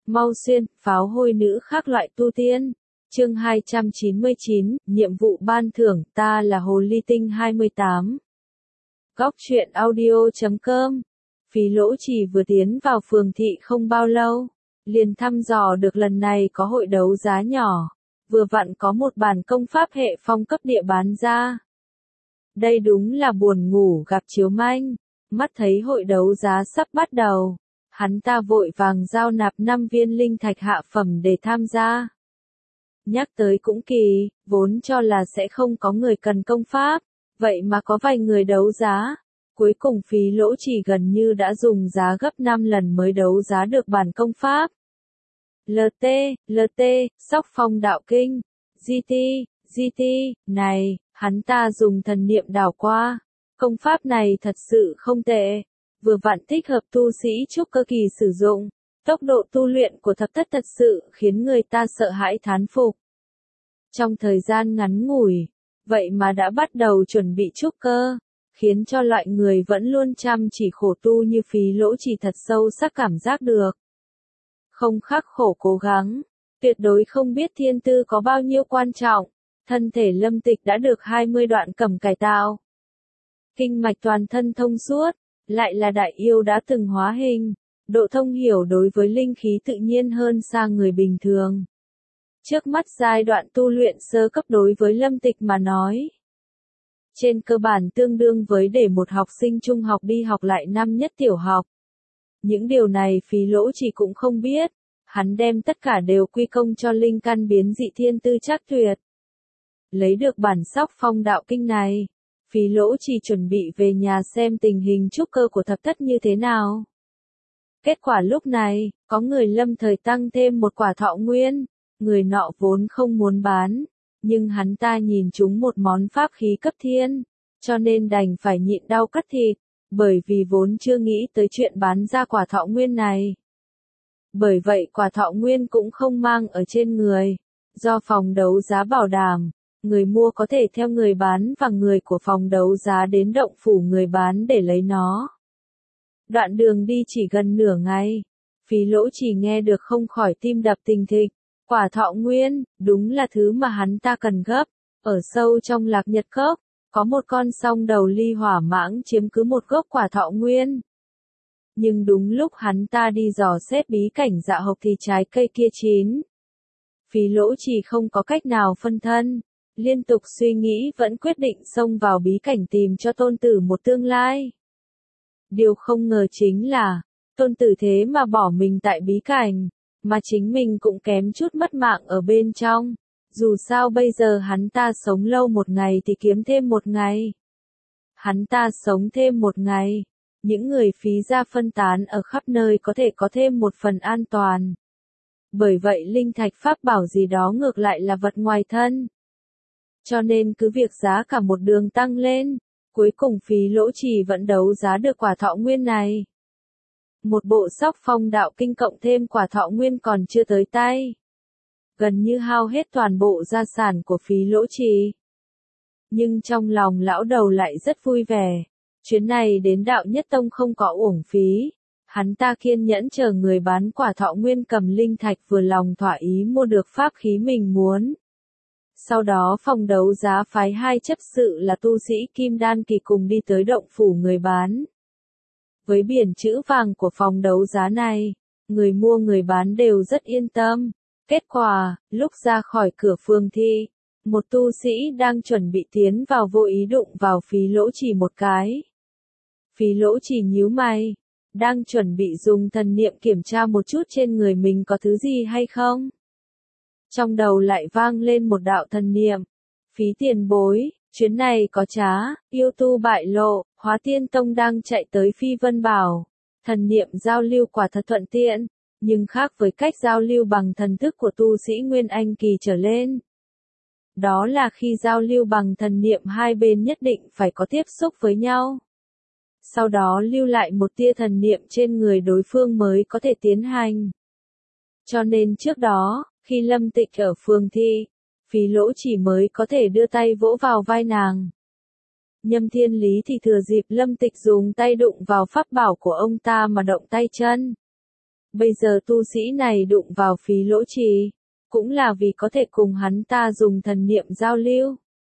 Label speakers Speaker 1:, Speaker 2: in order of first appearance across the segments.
Speaker 1: Mau xuyên, pháo hôi nữ khác loại tu tiên. Chương 299, nhiệm vụ ban thưởng, ta là Hồ Ly Tinh 28. Góc truyện audio.com. Phí Lỗ Trì vừa tiến vào phường thị không bao lâu, liền thăm dò được lần này có hội đấu giá nhỏ, vừa vặn có một bản công pháp hệ phong cấp địa bán ra. Đây đúng là buồn ngủ gặp chiếu manh, mắt thấy hội đấu giá sắp bắt đầu, hắn ta vội vàng giao nạp 5 viên linh thạch hạ phẩm để tham gia. Nhắc tới cũng kỳ, vốn cho là sẽ không có người cần công pháp, vậy mà có vài người đấu giá. Cuối cùng Phí Lỗ Trì gần như đã dùng giá gấp 5 lần mới đấu giá được bản công pháp. LT, Sóc Phong Đạo Kinh, GT, này, hắn ta dùng thần niệm đảo qua. Công pháp này thật sự không tệ, vừa vặn thích hợp tu sĩ trúc cơ kỳ sử dụng. Tốc độ tu luyện của thập thất thật sự khiến người ta sợ hãi thán phục. Trong thời gian ngắn ngủi, vậy mà đã bắt đầu chuẩn bị trúc cơ, khiến cho loại người vẫn luôn chăm chỉ khổ tu như Phí Lỗ Trì thật sâu sắc cảm giác được. Không khắc khổ cố gắng, tuyệt đối không biết thiên tư có bao nhiêu quan trọng. Thân thể Lâm Tịch đã được 20 đoạn cầm cải tạo. Kinh mạch toàn thân thông suốt, lại là đại yêu đã từng hóa hình, độ thông hiểu đối với linh khí tự nhiên hơn xa người bình thường. Trước mắt giai đoạn tu luyện sơ cấp đối với Lâm Tịch mà nói, trên cơ bản tương đương với để một học sinh trung học đi học lại năm nhất tiểu học. Những điều này Phí Lỗ Trì cũng không biết, hắn đem tất cả đều quy công cho linh căn biến dị thiên tư chắc tuyệt. Lấy được bản Sóc Phong Đạo Kinh này, Phí Lỗ Trì chuẩn bị về nhà xem tình hình trúc cơ của thập thất như thế nào. Kết quả lúc này, có người lâm thời tăng thêm một quả thọ nguyên, người nọ vốn không muốn bán, nhưng hắn ta nhìn chúng một món pháp khí cấp thiên, cho nên đành phải nhịn đau cắt thịt, bởi vì vốn chưa nghĩ tới chuyện bán ra quả thọ nguyên này. Bởi vậy quả thọ nguyên cũng không mang ở trên người, do phòng đấu giá bảo đảm, người mua có thể theo người bán và người của phòng đấu giá đến động phủ người bán để lấy nó. Đoạn đường đi chỉ gần nửa ngày, Phí Lỗ Trì nghe được không khỏi tim đập thình thịch. Quả thọ nguyên, đúng là thứ mà hắn ta cần gấp. Ở sâu trong Lạc Nhật Cốc, có một con song đầu ly hỏa mãng chiếm cứ một gốc quả thọ nguyên. Nhưng đúng lúc hắn ta đi dò xét bí cảnh Dạ Hộc thì trái cây kia chín. Phí Lỗ Trì không có cách nào phân thân, liên tục suy nghĩ vẫn quyết định xông vào bí cảnh tìm cho tôn tử một tương lai. Điều không ngờ chính là, tôn tử thế mà bỏ mình tại bí cảnh, mà chính mình cũng kém chút mất mạng ở bên trong. Dù sao bây giờ hắn ta sống lâu một ngày thì kiếm thêm một ngày. Hắn ta sống thêm một ngày, những người phí ra phân tán ở khắp nơi có thể có thêm một phần an toàn. Bởi vậy linh thạch pháp bảo gì đó ngược lại là vật ngoài thân. Cho nên cứ việc giá cả một đường tăng lên, cuối cùng Phí Lỗ Trì vẫn đấu giá được quả thọ nguyên này. Một bộ Sóc Phong Đạo Kinh cộng thêm quả thọ nguyên còn chưa tới tay. Gần như hao hết toàn bộ gia sản của Phí Lỗ Trì. Nhưng trong lòng lão đầu lại rất vui vẻ. Chuyến này đến Đạo Nhất Tông không có uổng phí. Hắn ta kiên nhẫn chờ người bán quả thọ nguyên cầm linh thạch vừa lòng thỏa ý mua được pháp khí mình muốn. Sau đó phòng đấu giá phái 2 chấp sự là tu sĩ Kim Đan kỳ cùng đi tới động phủ người bán. Với biển chữ vàng của phòng đấu giá này, người mua người bán đều rất yên tâm. Kết quả, lúc ra khỏi cửa phường thị, một tu sĩ đang chuẩn bị tiến vào vô ý đụng vào Phí Lỗ Trì một cái. Phí Lỗ Trì nhíu mày, đang chuẩn bị dùng thần niệm kiểm tra một chút trên người mình có thứ gì hay không. Trong đầu lại vang lên một đạo thần niệm. Phí tiền bối, chuyến này có trá, yêu tu bại lộ, Hóa Tiên Tông đang chạy tới Phi Vân Bảo. Thần niệm giao lưu quả thật thuận tiện, nhưng khác với cách giao lưu bằng thần thức của tu sĩ Nguyên Anh kỳ trở lên. Đó là khi giao lưu bằng thần niệm hai bên nhất định phải có tiếp xúc với nhau. Sau đó lưu lại một tia thần niệm trên người đối phương mới có thể tiến hành. Cho nên trước đó, khi Lâm Tịch ở phường thị, Phí Lỗ Trì mới có thể đưa tay vỗ vào vai nàng. Nhâm Thiên Lý thì thừa dịp Lâm Tịch dùng tay đụng vào pháp bảo của ông ta mà động tay chân. Bây giờ tu sĩ này đụng vào Phí Lỗ Trì, cũng là vì có thể cùng hắn ta dùng thần niệm giao lưu.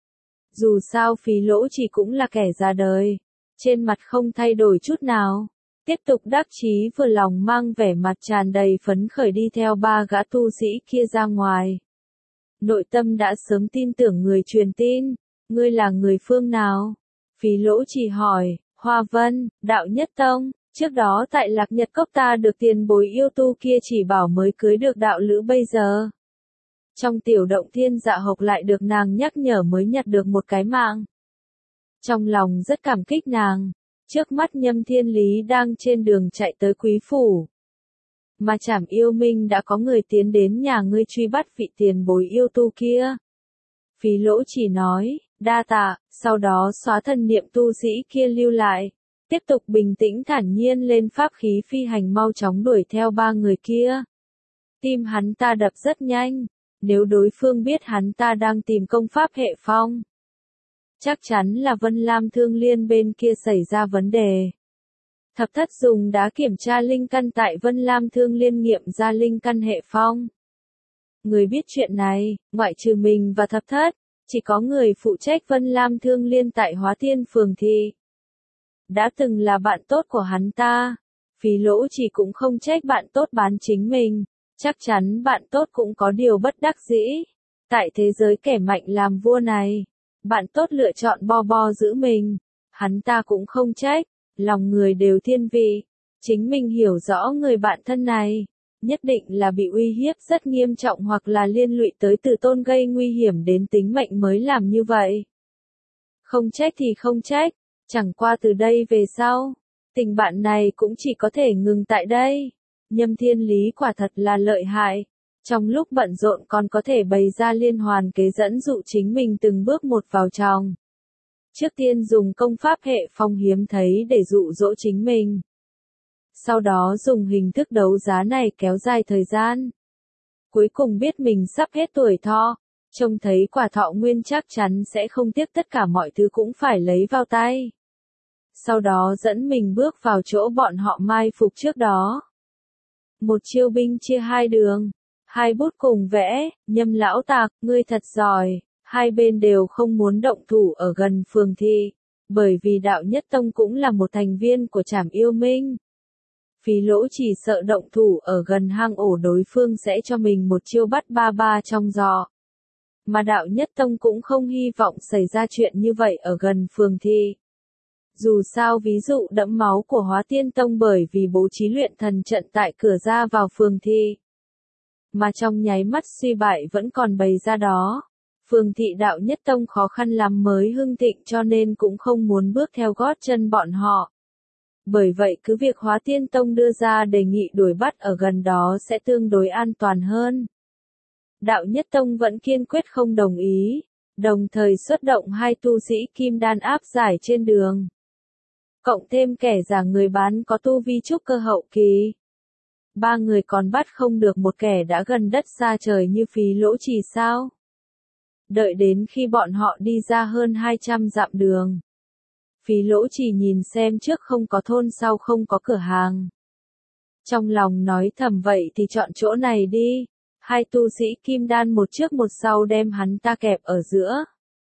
Speaker 1: Dù sao Phí Lỗ Trì cũng là kẻ ra đời, trên mặt không thay đổi chút nào, tiếp tục đắc chí vừa lòng mang vẻ mặt tràn đầy phấn khởi đi theo ba gã tu sĩ kia ra ngoài. Nội tâm đã sớm tin tưởng người truyền tin, ngươi là người phương nào? Phí Lỗ Trì hỏi, Hoa Vân, Đạo Nhất Tông, trước đó tại Lạc Nhật Cốc ta được tiền bối yêu tu kia chỉ bảo mới cưới được đạo lữ bây giờ. Trong tiểu động thiên dạ hộc lại được nàng nhắc nhở mới nhặt được một cái mạng. Trong lòng rất cảm kích nàng, trước mắt Nhâm Thiên Lý đang trên đường chạy tới Quý Phủ. Mà Trảm Yêu Minh đã có người tiến đến nhà ngươi truy bắt vị tiền bối yêu tu kia. Phí Lỗ chỉ nói, đa tạ, sau đó xóa thần niệm tu sĩ kia lưu lại. Tiếp tục bình tĩnh thản nhiên lên pháp khí phi hành mau chóng đuổi theo ba người kia. Tim hắn ta đập rất nhanh, nếu đối phương biết hắn ta đang tìm công pháp hệ phong. Chắc chắn là Vân Lam Thương Liên bên kia xảy ra vấn đề. Thập thất dùng đá kiểm tra linh căn tại Vân Lam Thương Liên nghiệm ra linh căn hệ phong. Người biết chuyện này, ngoại trừ mình và thập thất, chỉ có người phụ trách Vân Lam Thương Liên tại Hóa Thiên Phường Thị. Đã từng là bạn tốt của hắn ta, Phí Lỗ Trì cũng không trách bạn tốt bán chính mình, chắc chắn bạn tốt cũng có điều bất đắc dĩ. Tại thế giới kẻ mạnh làm vua này, bạn tốt lựa chọn bo bo giữ mình, hắn ta cũng không trách, lòng người đều thiên vị, chính mình hiểu rõ người bạn thân này, nhất định là bị uy hiếp rất nghiêm trọng hoặc là liên lụy tới Từ Tôn gây nguy hiểm đến tính mệnh mới làm như vậy. Không trách thì không trách, chẳng qua từ đây về sau, tình bạn này cũng chỉ có thể ngừng tại đây. Nhâm Thiên Lý quả thật là lợi hại, trong lúc bận rộn còn có thể bày ra liên hoàn kế dẫn dụ chính mình từng bước một vào trong. Trước tiên dùng công pháp hệ phong hiếm thấy để dụ dỗ chính mình. Sau đó dùng hình thức đấu giá này kéo dài thời gian. Cuối cùng biết mình sắp hết tuổi thọ, trông thấy quả thọ nguyên chắc chắn sẽ không tiếc tất cả mọi thứ cũng phải lấy vào tay. Sau đó dẫn mình bước vào chỗ bọn họ mai phục trước đó. Một chiêu binh chia hai đường, hai bút cùng vẽ, Nhâm lão tạc, ngươi thật giỏi. Hai bên đều không muốn động thủ ở gần phường thị, bởi vì Đạo Nhất Tông cũng là một thành viên của Trảm Yêu Minh. Phí Lỗ chỉ sợ động thủ ở gần hang ổ đối phương sẽ cho mình một chiêu bắt ba ba trong giò. Mà Đạo Nhất Tông cũng không hy vọng xảy ra chuyện như vậy ở gần phường thị. Dù sao ví dụ đẫm máu của Hóa Tiên Tông bởi vì bố trí luyện thần trận tại cửa ra vào phường thị. Mà trong nháy mắt suy bại vẫn còn bày ra đó. Phường thị Đạo Nhất Tông khó khăn lắm mới hưng thịnh cho nên cũng không muốn bước theo gót chân bọn họ. Bởi vậy cứ việc Hóa Tiên Tông đưa ra đề nghị đuổi bắt ở gần đó sẽ tương đối an toàn hơn. Đạo Nhất Tông vẫn kiên quyết không đồng ý, đồng thời xuất động hai tu sĩ kim đan áp giải trên đường. Cộng thêm kẻ giả người bán có tu vi trúc cơ hậu kỳ. Ba người còn bắt không được một kẻ đã gần đất xa trời như Phí Lỗ Trì sao? Đợi đến khi bọn họ đi ra hơn 200 dặm đường. Phí Lỗ Trì nhìn xem trước không có thôn sau không có cửa hàng. Trong lòng nói thầm vậy thì chọn chỗ này đi. Hai tu sĩ kim đan một trước một sau đem hắn ta kẹp ở giữa.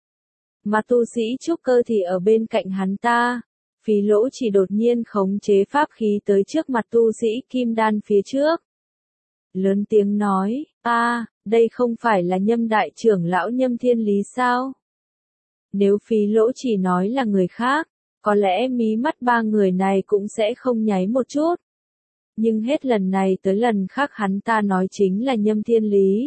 Speaker 1: Mà tu sĩ trúc cơ thì ở bên cạnh hắn ta. Phí Lỗ Trì đột nhiên khống chế pháp khí tới trước mặt tu sĩ kim đan phía trước. Lớn tiếng nói, đây không phải là Nhâm đại trưởng lão Nhâm Thiên Lý sao? Nếu Phí Lỗ Trì nói là người khác, có lẽ mí mắt ba người này cũng sẽ không nháy một chút. Nhưng hết lần này tới lần khác hắn ta nói chính là Nhâm Thiên Lý.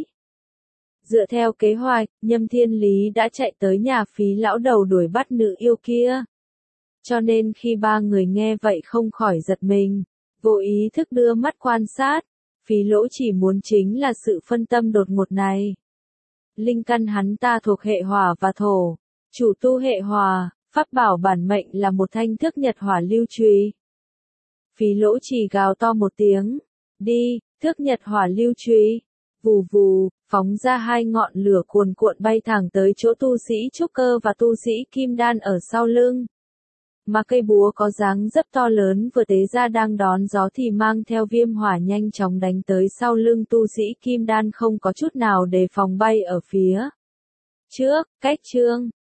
Speaker 1: Dựa theo kế hoạch, Nhâm Thiên Lý đã chạy tới nhà Phí lão đầu đuổi bắt nữ yêu kia. Cho nên khi ba người nghe vậy không khỏi giật mình, vô ý thức đưa mắt quan sát. Phí Lỗ chỉ muốn chính là sự phân tâm đột ngột này. Linh căn hắn ta thuộc hệ hỏa và thổ, chủ tu hệ hỏa, pháp bảo bản mệnh là một thanh thước nhật hỏa lưu chùy. Phí Lỗ chỉ gào to một tiếng, đi, thước nhật hỏa lưu chùy, vù vù, phóng ra hai ngọn lửa cuồn cuộn bay thẳng tới chỗ tu sĩ trúc cơ và tu sĩ kim đan ở sau lưng. mà cây búa có dáng dấp to lớn vừa tế ra đang đón gió thì mang theo viêm hỏa nhanh chóng đánh tới sau lưng tu sĩ kim đan không có chút nào đề phòng bay ở phía trước, cách chương